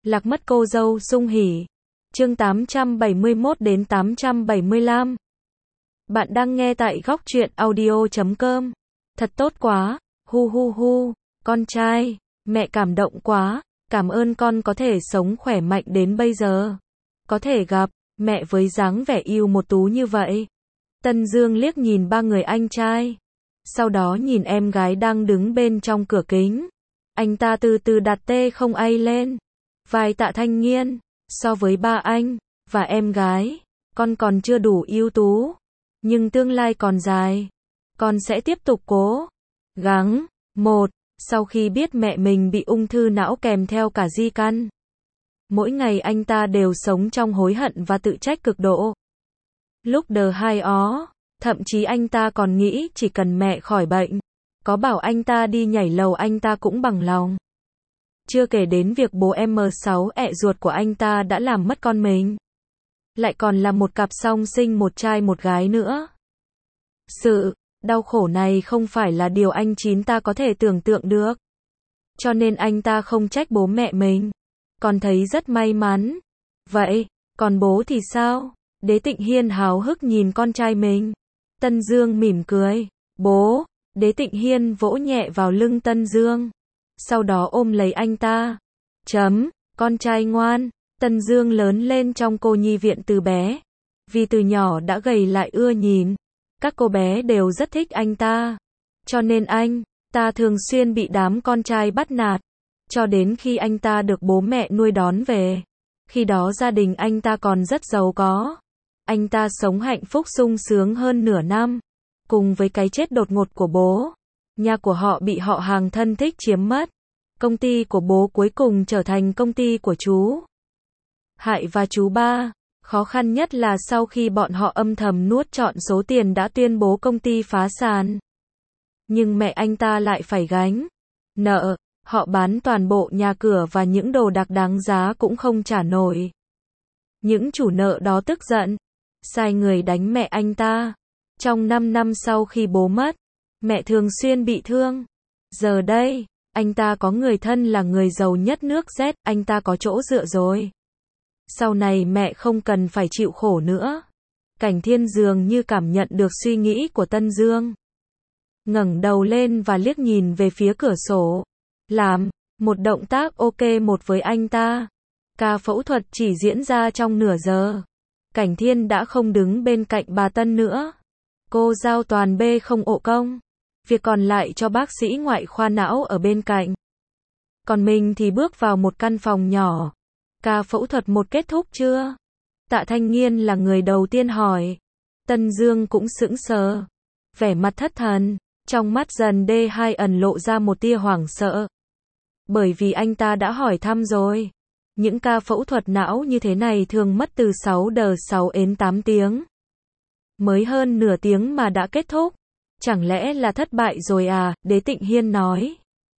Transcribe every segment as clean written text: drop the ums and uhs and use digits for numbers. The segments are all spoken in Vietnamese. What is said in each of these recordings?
Lạc mất cô dâu sung hỉ. Chương 871 đến 875. Bạn đang nghe tại góc truyện audio.com. Thật tốt quá, hu hu hu, con trai, mẹ cảm động quá, cảm ơn con có thể sống khỏe mạnh đến bây giờ. Có thể gặp mẹ với dáng vẻ yêu một tú như vậy. Tân Dương liếc nhìn ba người anh trai, sau đó nhìn em gái đang đứng bên trong cửa kính. Anh ta từ từ đặt tê không ai lên vai Tạ Thanh Nghiên. So với ba anh và em gái, con còn chưa đủ ưu tú, nhưng tương lai còn dài, con sẽ tiếp tục cố gắng. Sau khi biết mẹ mình bị ung thư não kèm theo cả di căn, mỗi ngày anh ta đều sống trong hối hận và tự trách cực độ. Lúc đờ hai ó, thậm chí anh ta còn nghĩ chỉ cần mẹ khỏi bệnh, có bảo anh ta đi nhảy lầu anh ta cũng bằng lòng. Chưa kể đến việc bố M6 ẹ ruột của anh ta đã làm mất con mình, lại còn là một cặp song sinh một trai một gái nữa. Sự đau khổ này không phải là điều anh Chín ta có thể tưởng tượng được. Cho nên anh ta không trách bố mẹ mình, còn thấy rất may mắn. Vậy, còn bố thì sao? Đế Tịnh Hiên háo hức nhìn con trai mình. Tân Dương mỉm cười. Bố. Đế Tịnh Hiên vỗ nhẹ vào lưng Tân Dương, sau đó ôm lấy anh ta. Con trai ngoan. Tân Dương lớn lên trong cô nhi viện từ bé, vì từ nhỏ đã gầy lại ưa nhìn. Các cô bé đều rất thích anh ta, cho nên anh ta thường xuyên bị đám con trai bắt nạt, cho đến khi anh ta được bố mẹ nuôi đón về. Khi đó gia đình anh ta còn rất giàu có. Anh ta sống hạnh phúc sung sướng hơn nửa năm. Cùng với cái chết đột ngột của bố, nhà của họ bị họ hàng thân thích chiếm mất. Công ty của bố cuối cùng trở thành công ty của chú Hại và chú Ba. Khó khăn nhất là sau khi bọn họ âm thầm nuốt trọn số tiền đã tuyên bố công ty phá sản. Nhưng mẹ anh ta lại phải gánh nợ, họ bán toàn bộ nhà cửa và những đồ đạc đáng giá cũng không trả nổi. Những chủ nợ đó tức giận, sai người đánh mẹ anh ta. Trong 5 năm sau khi bố mất, mẹ thường xuyên bị thương. Giờ đây, anh ta có người thân là người giàu nhất nước Z, anh ta có chỗ dựa rồi. Sau này mẹ không cần phải chịu khổ nữa. Cảnh Thiên dường như cảm nhận được suy nghĩ của Tân Dương, ngẩng đầu lên và liếc nhìn về phía cửa sổ, làm một động tác ok một với anh ta. Ca phẫu thuật chỉ diễn ra trong nửa giờ. Cảnh Thiên đã không đứng bên cạnh bà Tân nữa. Cô giao toàn bê không ộ công, việc còn lại cho bác sĩ ngoại khoa não ở bên cạnh. Còn mình thì bước vào một căn phòng nhỏ. Ca phẫu thuật một kết thúc chưa? Tạ Thanh Nghiên là người đầu tiên hỏi. Tân Dương cũng sững sờ, vẻ mặt thất thần, trong mắt dần D2 ẩn lộ ra một tia hoảng sợ. Bởi vì anh ta đã hỏi thăm rồi. Những ca phẫu thuật não như thế này thường mất từ 6 đến 8 tiếng. Mới hơn nửa tiếng mà đã kết thúc. Chẳng lẽ là thất bại rồi à? Đế Tịnh Hiên nói.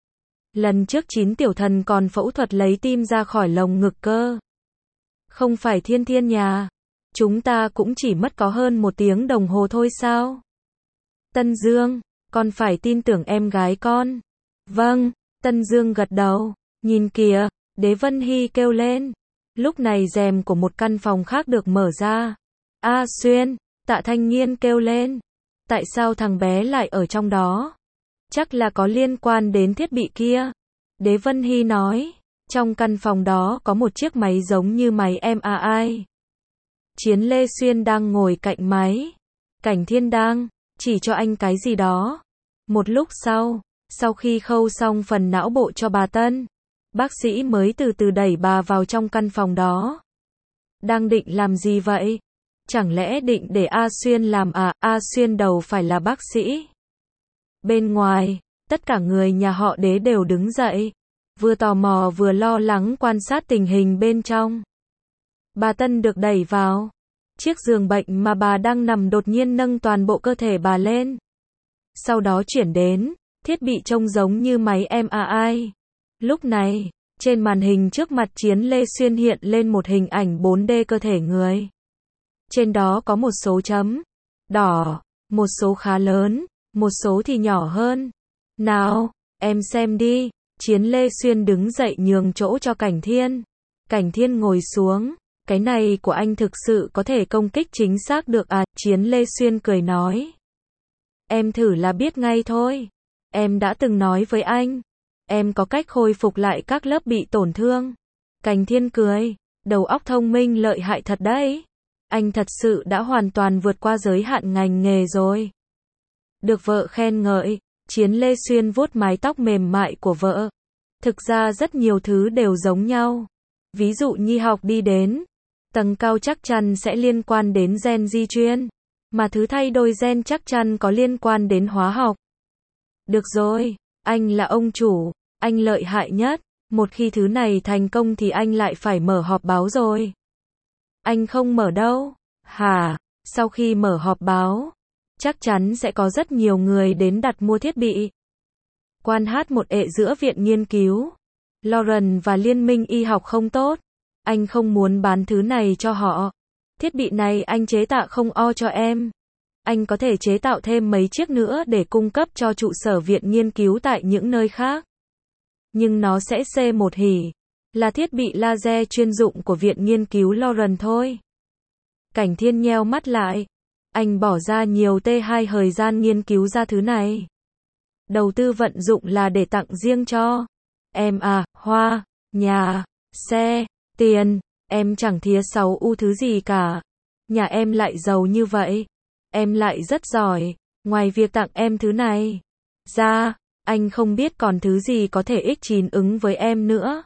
Lần trước Chín tiểu thần còn phẫu thuật lấy tim ra khỏi lồng ngực cơ. Không phải Thiên Thiên nhà. Chúng ta cũng chỉ mất có hơn 1 tiếng đồng hồ thôi sao? Tân Dương, con phải tin tưởng em gái con. Vâng, Tân Dương gật đầu. Nhìn kìa, Đế Vân Hy kêu lên. Lúc này rèm của một căn phòng khác được mở ra. A Xuyên, Tạ Thanh Nghiên kêu lên. Tại sao thằng bé lại ở trong đó? Chắc là có liên quan đến thiết bị kia. Đế Vân Hy nói. Trong căn phòng đó có một chiếc máy giống như máy MRI. Chiến Lê Xuyên đang ngồi cạnh máy. Cảnh Thiên đang chỉ cho anh cái gì đó. Một lúc sau khi khâu xong phần não bộ cho bà Tân, bác sĩ mới từ từ đẩy bà vào trong căn phòng đó. Đang định làm gì vậy? Chẳng lẽ định để A Xuyên làm à? A Xuyên đầu phải là bác sĩ. Bên ngoài, tất cả người nhà họ Đế đều đứng dậy, vừa tò mò vừa lo lắng quan sát tình hình bên trong. Bà Tân được đẩy vào. Chiếc giường bệnh mà bà đang nằm đột nhiên nâng toàn bộ cơ thể bà lên. Sau đó chuyển đến thiết bị trông giống như máy MRI. Lúc này, trên màn hình trước mặt Chiến Lê Xuyên hiện lên một hình ảnh 4D cơ thể người. Trên đó có một số chấm đỏ, một số khá lớn, một số thì nhỏ hơn. Nào, em xem đi. Chiến Lê Xuyên đứng dậy nhường chỗ cho Cảnh Thiên. Cảnh Thiên ngồi xuống, cái này của anh thực sự có thể công kích chính xác được à, Chiến Lê Xuyên cười nói. Em thử là biết ngay thôi. Em đã từng nói với anh. Em có cách khôi phục lại các lớp bị tổn thương. Cảnh Thiên cười, đầu óc thông minh lợi hại thật đấy. Anh thật sự đã hoàn toàn vượt qua giới hạn ngành nghề rồi. Được vợ khen ngợi, Chiến Lê Xuyên vuốt mái tóc mềm mại của vợ. Thực ra rất nhiều thứ đều giống nhau. Ví dụ nhi học đi đến tầng cao chắc chắn sẽ liên quan đến gen di truyền, mà thứ thay đổi gen chắc chắn có liên quan đến hóa học. Được rồi, anh là ông chủ, anh lợi hại nhất, một khi thứ này thành công thì anh lại phải mở họp báo rồi. Anh không mở đâu. Hả? Sau khi mở họp báo, chắc chắn sẽ có rất nhiều người đến đặt mua thiết bị. Quan H1E giữa viện nghiên cứu Lauren và liên minh y học không tốt. Anh không muốn bán thứ này cho họ. Thiết bị này anh chế tạo không o cho em. Anh có thể chế tạo thêm mấy chiếc nữa để cung cấp cho trụ sở viện nghiên cứu tại những nơi khác. Nhưng nó sẽ C1 hỉ, là thiết bị laser chuyên dụng của viện nghiên cứu Lauren thôi. Cảnh Thiên nheo mắt lại. Anh bỏ ra nhiều T2 thời gian nghiên cứu ra thứ này. Đầu tư vận dụng là để tặng riêng cho em à, hoa, nhà, xe, tiền. Em chẳng thía 6U thứ gì cả. Nhà em lại giàu như vậy. Em lại rất giỏi. Ngoài việc tặng em thứ này ra, anh không biết còn thứ gì có thể X9 ứng với em nữa.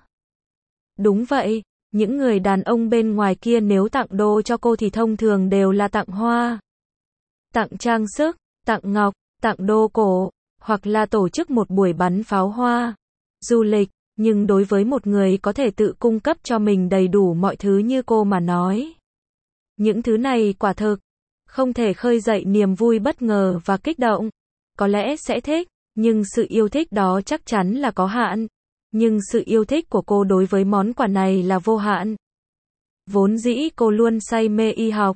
Đúng vậy, những người đàn ông bên ngoài kia nếu tặng đồ cho cô thì thông thường đều là tặng hoa, tặng trang sức, tặng ngọc, tặng đồ cổ, hoặc là tổ chức một buổi bắn pháo hoa, du lịch. Nhưng đối với một người có thể tự cung cấp cho mình đầy đủ mọi thứ như cô mà nói, những thứ này quả thực không thể khơi dậy niềm vui bất ngờ và kích động. Có lẽ sẽ thích, nhưng sự yêu thích đó chắc chắn là có hạn. Nhưng sự yêu thích của cô đối với món quà này là vô hạn. Vốn dĩ cô luôn say mê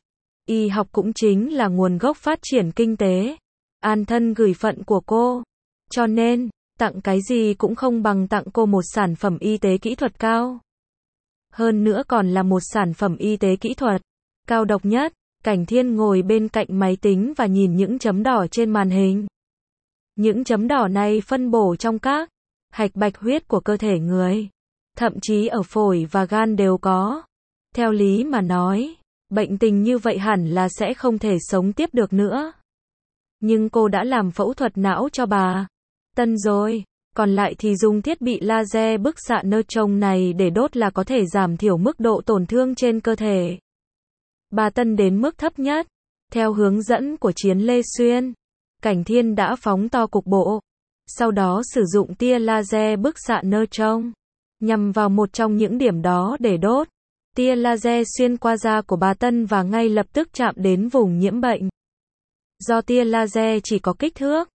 y học cũng chính là nguồn gốc phát triển kinh tế, an thân gửi phận của cô. Cho nên, tặng cái gì cũng không bằng tặng cô một sản phẩm y tế kỹ thuật cao. Hơn nữa còn là một sản phẩm y tế kỹ thuật cao độc nhất. Cảnh Thiên ngồi bên cạnh máy tính và nhìn những chấm đỏ trên màn hình. Những chấm đỏ này phân bổ trong các hạch bạch huyết của cơ thể người. Thậm chí ở phổi và gan đều có. Theo lý mà nói, bệnh tình như vậy hẳn là sẽ không thể sống tiếp được nữa. Nhưng cô đã làm phẫu thuật não cho bà Tân rồi. Còn lại thì dùng thiết bị laser bức xạ neutron này để đốt là có thể giảm thiểu mức độ tổn thương trên cơ thể bà Tân đến mức thấp nhất. Theo hướng dẫn của Chiến Lê Xuyên, Cảnh Thiên đã phóng to cục bộ. Sau đó sử dụng tia laser bức xạ neutron nhằm vào một trong những điểm đó để đốt. Tia laser xuyên qua da của bà Tân và ngay lập tức chạm đến vùng nhiễm bệnh. Do tia laser chỉ có kích thước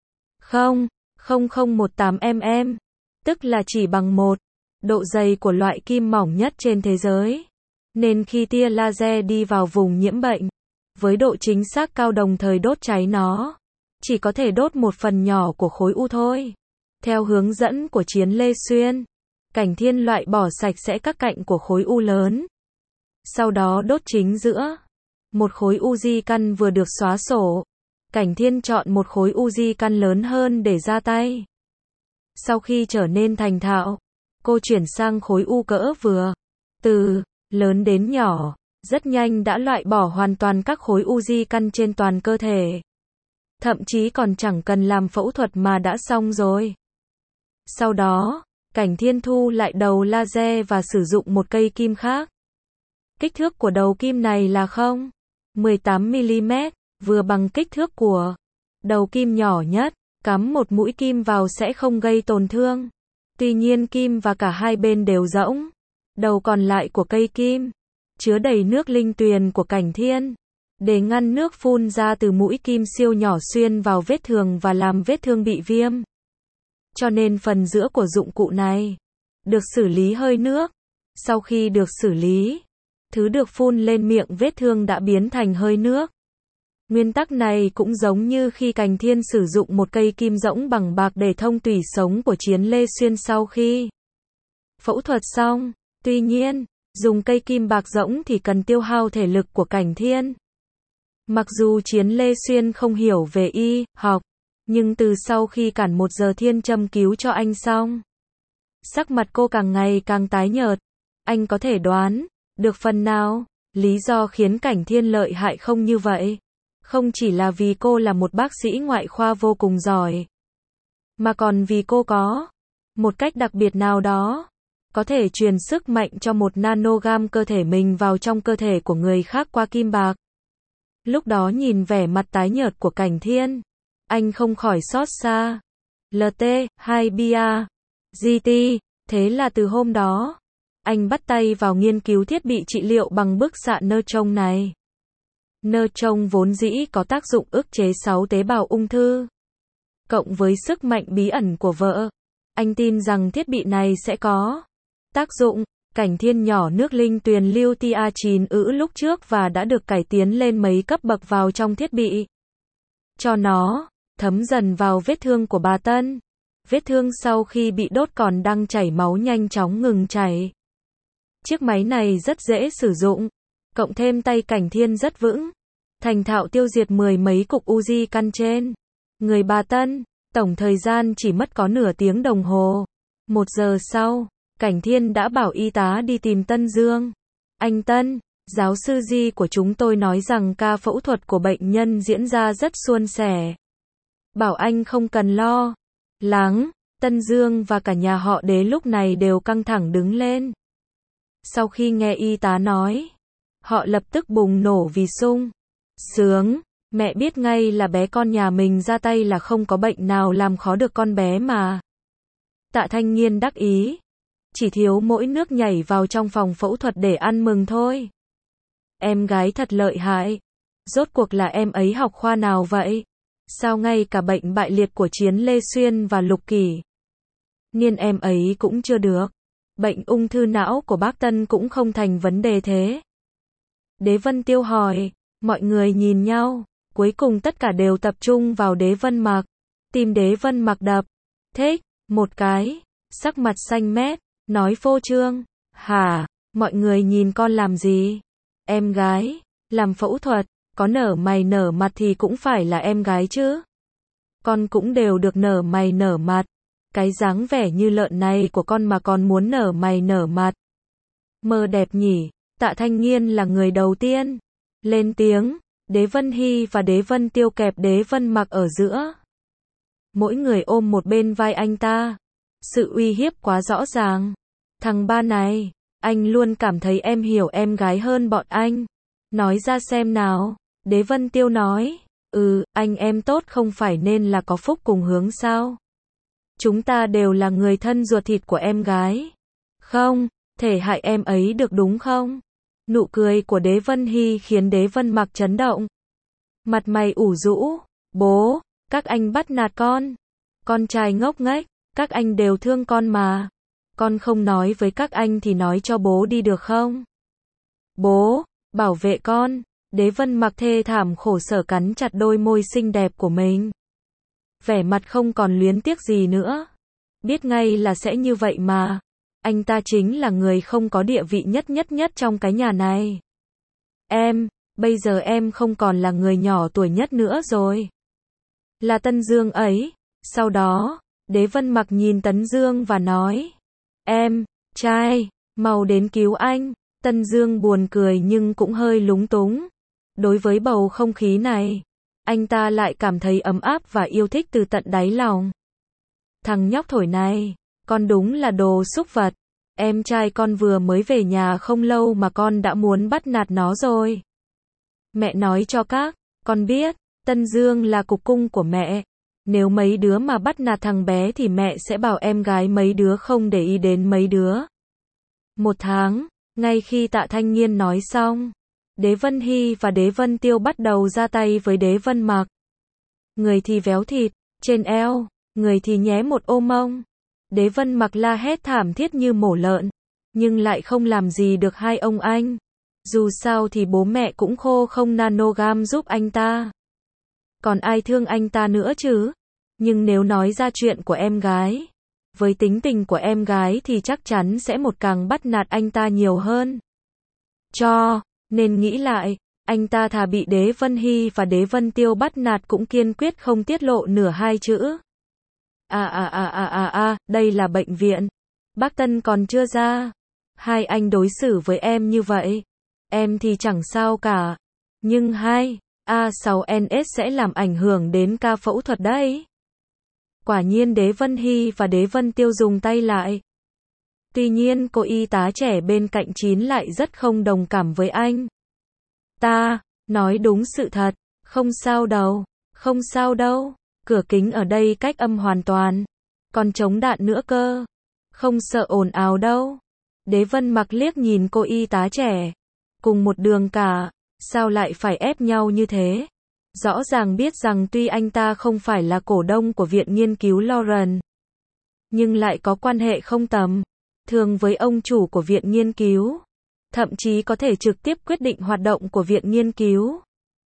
0,0018 mm, tức là chỉ bằng độ dày của loại kim mỏng nhất trên thế giới. Nên khi tia laser đi vào vùng nhiễm bệnh, với độ chính xác cao đồng thời đốt cháy nó, chỉ có thể đốt một phần nhỏ của khối u thôi. Theo hướng dẫn của Chiến Lê Xuyên, Cảnh Thiên loại bỏ sạch sẽ các cạnh của khối u lớn. Sau đó đốt chính giữa. Một khối u di căn vừa được xóa sổ. Cảnh Thiên chọn một khối u di căn lớn hơn để ra tay. Sau khi trở nên thành thạo, cô chuyển sang khối u cỡ vừa. Từ lớn đến nhỏ, rất nhanh đã loại bỏ hoàn toàn các khối u di căn trên toàn cơ thể. Thậm chí còn chẳng cần làm phẫu thuật mà đã xong rồi. Sau đó, Cảnh Thiên thu lại đầu laser và sử dụng một cây kim khác. Kích thước của đầu kim này là 0,18 mm, vừa bằng kích thước của đầu kim nhỏ nhất. Cắm một mũi kim vào sẽ không gây tổn thương. Tuy nhiên kim và cả hai bên đều rỗng. Đầu còn lại của cây kim chứa đầy nước linh tuyền của Cảnh Thiên, để ngăn nước phun ra từ mũi kim siêu nhỏ xuyên vào vết thương và làm vết thương bị viêm. Cho nên phần giữa của dụng cụ này được xử lý hơi nước. Sau khi được xử lý, thứ được phun lên miệng vết thương đã biến thành hơi nước. Nguyên tắc này cũng giống như khi Cảnh Thiên sử dụng một cây kim rỗng bằng bạc để thông tủy sống của Chiến Lê Xuyên sau khi phẫu thuật xong. Tuy nhiên, Dùng cây kim bạc rỗng thì cần tiêu hao thể lực của Cảnh Thiên. Mặc dù Chiến Lê Xuyên không hiểu về y học, nhưng từ sau khi cản 1 giờ thiên châm cứu cho anh xong, sắc mặt cô càng ngày càng tái nhợt. Anh có thể đoán được phần nào lý do khiến Cảnh Thiên lợi hại không như vậy. Không chỉ là vì cô là một bác sĩ ngoại khoa vô cùng giỏi, mà còn vì cô có một cách đặc biệt nào đó, có thể truyền sức mạnh cho 1 nanogam cơ thể mình vào trong cơ thể của người khác qua kim bạc. Lúc đó nhìn vẻ mặt tái nhợt của Cảnh Thiên, anh không khỏi xót xa. LT, 2 bia, GT, thế là từ hôm đó, anh bắt tay vào nghiên cứu thiết bị trị liệu bằng bức xạ neutron này. Neutron vốn dĩ có tác dụng ức chế 6 tế bào ung thư. Cộng với sức mạnh bí ẩn của vợ, anh tin rằng thiết bị này sẽ có tác dụng. Cảnh Thiên nhỏ nước linh tuyền lưu tia-9 ữ lúc trước và đã được cải tiến lên mấy cấp bậc vào trong thiết bị, cho nó thấm dần vào vết thương của bà Tân. Vết thương sau khi bị đốt còn đang chảy máu nhanh chóng ngừng chảy. Chiếc máy này rất dễ sử dụng, cộng thêm tay Cảnh Thiên rất vững, thành thạo tiêu diệt 10 mấy cục Uzi căn trên người bà Tân. Tổng thời gian chỉ mất có nửa tiếng đồng hồ. 1 giờ sau, Cảnh Thiên đã bảo y tá đi tìm Tân Dương. Anh Tân, giáo sư Di của chúng tôi nói rằng ca phẫu thuật của bệnh nhân diễn ra rất suôn sẻ. Bảo anh không cần lo lắng. Tân Dương và cả nhà họ Đế lúc này đều căng thẳng đứng lên. Sau khi nghe y tá nói, họ lập tức bùng nổ vì sung sướng. Mẹ biết ngay là bé con nhà mình ra tay là không có bệnh nào làm khó được con bé mà. Tạ Thanh Nghiên đắc ý. Chỉ thiếu mỗi nước nhảy vào trong phòng phẫu thuật để ăn mừng thôi. Em gái thật lợi hại. Rốt cuộc là em ấy học khoa nào vậy? Sao ngay cả bệnh bại liệt của Chiến Lê Xuyên và Lục Kỷ Niên em ấy cũng chưa được. Bệnh ung thư não của bác Tân cũng không thành vấn đề thế. Đế Vân Tiêu hỏi. Mọi người nhìn nhau. Cuối cùng tất cả đều tập trung vào Đế Vân Mặc. Tim Đế Vân Mặc đập thích một cái, sắc mặt xanh mét, nói phô trương. Hả, mọi người nhìn con làm gì? Em gái, làm phẫu thuật, có nở mày nở mặt thì cũng phải là em gái chứ. Con cũng đều được nở mày nở mặt. Cái dáng vẻ như lợn này của con mà còn muốn nở mày nở mặt. Mơ đẹp nhỉ. Tạ Thanh Nghiên là người đầu tiên lên tiếng. Đế Vân Hy và Đế Vân Tiêu kẹp Đế Vân Mặc ở giữa. Mỗi người ôm một bên vai anh ta. Sự uy hiếp quá rõ ràng. Thằng ba này, anh luôn cảm thấy em hiểu em gái hơn bọn anh. Nói ra xem nào. Đế Vân Tiêu nói. Anh em tốt không phải nên là có phúc cùng hướng sao? Chúng ta đều là người thân ruột thịt của em gái. Không thể hại em ấy được đúng không? Nụ cười của Đế Vân Hy khiến Đế Vân Mặc chấn động. Mặt mày ủ rũ. Bố, các anh bắt nạt con. Con trai ngốc nghếch, các anh đều thương con mà. Con không nói với các anh thì nói cho bố đi được không? Bố, bảo vệ con. Đế Vân Mặc thê thảm khổ sở cắn chặt đôi môi xinh đẹp của mình. Vẻ mặt không còn luyến tiếc gì nữa. Biết ngay là sẽ như vậy mà. Anh ta chính là người không có địa vị nhất trong cái nhà này. Bây giờ em không còn là người nhỏ tuổi nhất nữa rồi. Là Tân Dương ấy. Sau đó, Đế Vân Mặc nhìn Tấn Dương và nói. Trai, mau đến cứu anh. Tân Dương buồn cười nhưng cũng hơi lúng túng. Đối với bầu không khí này, anh ta lại cảm thấy ấm áp và yêu thích từ tận đáy lòng. Thằng nhóc thổi này, con đúng là đồ súc vật. Em trai con vừa mới về nhà không lâu mà con đã muốn bắt nạt nó rồi. Mẹ nói cho các con biết, Tân Dương là cục cung của mẹ. Nếu mấy đứa mà bắt nạt thằng bé thì mẹ sẽ bảo em gái mấy đứa không để ý đến mấy đứa. 1 tháng, ngay khi Tạ Thanh Nghiên nói xong, Đế Vân Hy và Đế Vân Tiêu bắt đầu ra tay với Đế Vân Mặc. Người thì véo thịt trên eo, người thì nhé một ôm mông. Đế Vân Mặc la hét thảm thiết như mổ lợn, nhưng lại không làm gì được hai ông anh. Dù sao thì bố mẹ cũng khô không nanogam giúp anh ta. Còn ai thương anh ta nữa chứ? Nhưng nếu nói ra chuyện của em gái, Với tính tình của em gái thì chắc chắn sẽ một càng bắt nạt anh ta nhiều hơn. Cho nên nghĩ lại, anh ta thà bị Đế Vân Hy và Đế Vân Tiêu bắt nạt cũng kiên quyết không tiết lộ nửa hai chữ. Đây là bệnh viện. Bác Tân còn chưa ra. Hai anh đối xử với em như vậy. Em thì chẳng sao cả. Nhưng A6NS sẽ làm ảnh hưởng đến ca phẫu thuật đấy. Quả nhiên Đế Vân Hy và Đế Vân Tiêu dùng tay lại. Tuy nhiên cô y tá trẻ bên cạnh Chín lại rất không đồng cảm với anh. Ta nói đúng sự thật, không sao đâu, không sao đâu. Cửa kính ở đây cách âm hoàn toàn, còn chống đạn nữa cơ. Không sợ ồn ào đâu. Đế Vân Mặc liếc nhìn cô y tá trẻ. Cùng một đường cả, sao lại phải ép nhau như thế? Rõ ràng biết rằng tuy anh ta không phải là cổ đông của Viện Nghiên cứu Lauren, nhưng lại có quan hệ không tầm thường với ông chủ của Viện Nghiên cứu. Thậm chí có thể trực tiếp quyết định hoạt động của Viện Nghiên cứu.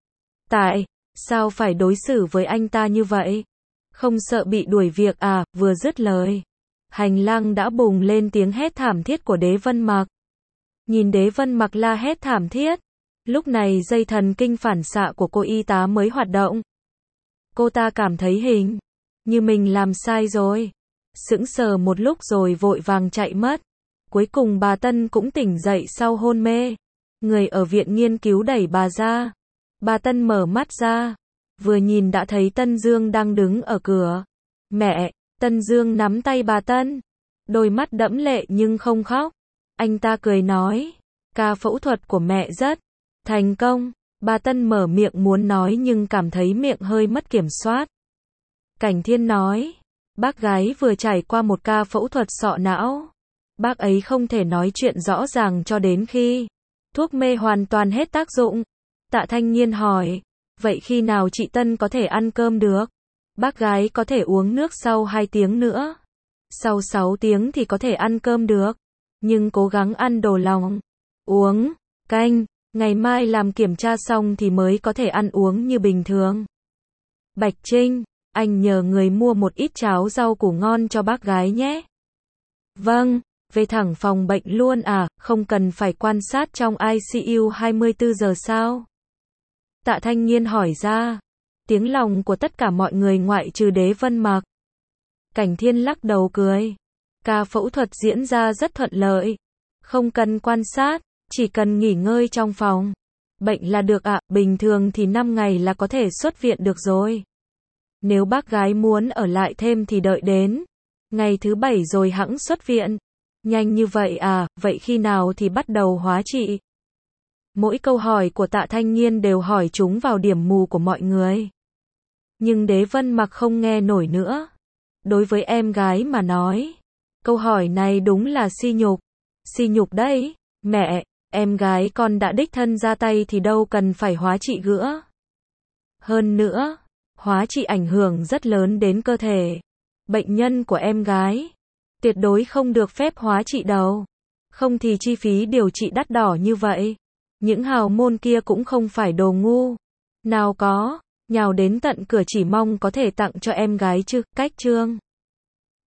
Tại sao phải đối xử với anh ta như vậy? Không sợ bị đuổi việc à? Vừa dứt lời, hành lang đã bùng lên tiếng hét thảm thiết của Đế Vân Mặc. Nhìn Đế Vân Mặc la hét thảm thiết, lúc này dây thần kinh phản xạ của cô y tá mới hoạt động. Cô ta cảm thấy hình như mình làm sai rồi. Sững sờ một lúc rồi vội vàng chạy mất. Cuối cùng bà Tân cũng tỉnh dậy sau hôn mê. Người ở viện nghiên cứu đẩy bà ra. Bà Tân mở mắt ra. Vừa nhìn đã thấy Tân Dương đang đứng ở cửa. Mẹ! Tân Dương nắm tay bà Tân. Đôi mắt đẫm lệ nhưng không khóc. Anh ta cười nói. Ca phẫu thuật của mẹ rất thành công. Bà Tân mở miệng muốn nói nhưng cảm thấy miệng hơi mất kiểm soát. Cảnh Thiên nói. Bác gái vừa trải qua một ca phẫu thuật sọ não. Bác ấy không thể nói chuyện rõ ràng cho đến khi thuốc mê hoàn toàn hết tác dụng. Tạ Thanh Nhiên hỏi. Vậy khi nào chị Tân có thể ăn cơm được? Bác gái có thể uống nước sau 2 tiếng nữa. Sau 6 tiếng thì có thể ăn cơm được. Nhưng cố gắng ăn đồ lòng. Uống canh. Ngày mai làm kiểm tra xong thì mới có thể ăn uống như bình thường. Bạch Trinh, anh nhờ người mua một ít cháo rau củ ngon cho bác gái nhé. Vâng, về thẳng phòng bệnh luôn à, không cần phải quan sát trong ICU 24 giờ sao? Tạ Thanh Nhiên hỏi ra. Tiếng lòng của tất cả mọi người ngoại trừ Đế Vân Mặc. Cảnh Thiên lắc đầu cười. Ca phẫu thuật diễn ra rất thuận lợi. Không cần quan sát, chỉ cần nghỉ ngơi trong phòng bệnh là được ạ. Bình thường thì 5 ngày là có thể xuất viện được rồi. Nếu bác gái muốn ở lại thêm thì đợi đến ngày thứ 7 rồi hẵng xuất viện. Nhanh như vậy à? Vậy khi nào thì bắt đầu hóa trị? Mỗi câu hỏi của Tạ Thanh Nhiên đều hỏi chúng vào điểm mù của mọi người. Nhưng Đế Vân Mặc không nghe nổi nữa. Đối với em gái mà nói, câu hỏi này đúng là sỉ nhục. Sỉ nhục đấy. Mẹ, em gái con đã đích thân ra tay thì đâu cần phải hóa trị nữa. Hơn nữa, hóa trị ảnh hưởng rất lớn đến cơ thể bệnh nhân của em gái. Tuyệt đối không được phép hóa trị đâu. Không thì chi phí điều trị đắt đỏ như vậy. Những hào môn kia cũng không phải đồ ngu. Nào có, nhào đến tận cửa chỉ mong có thể tặng cho em gái chứ. Cách chương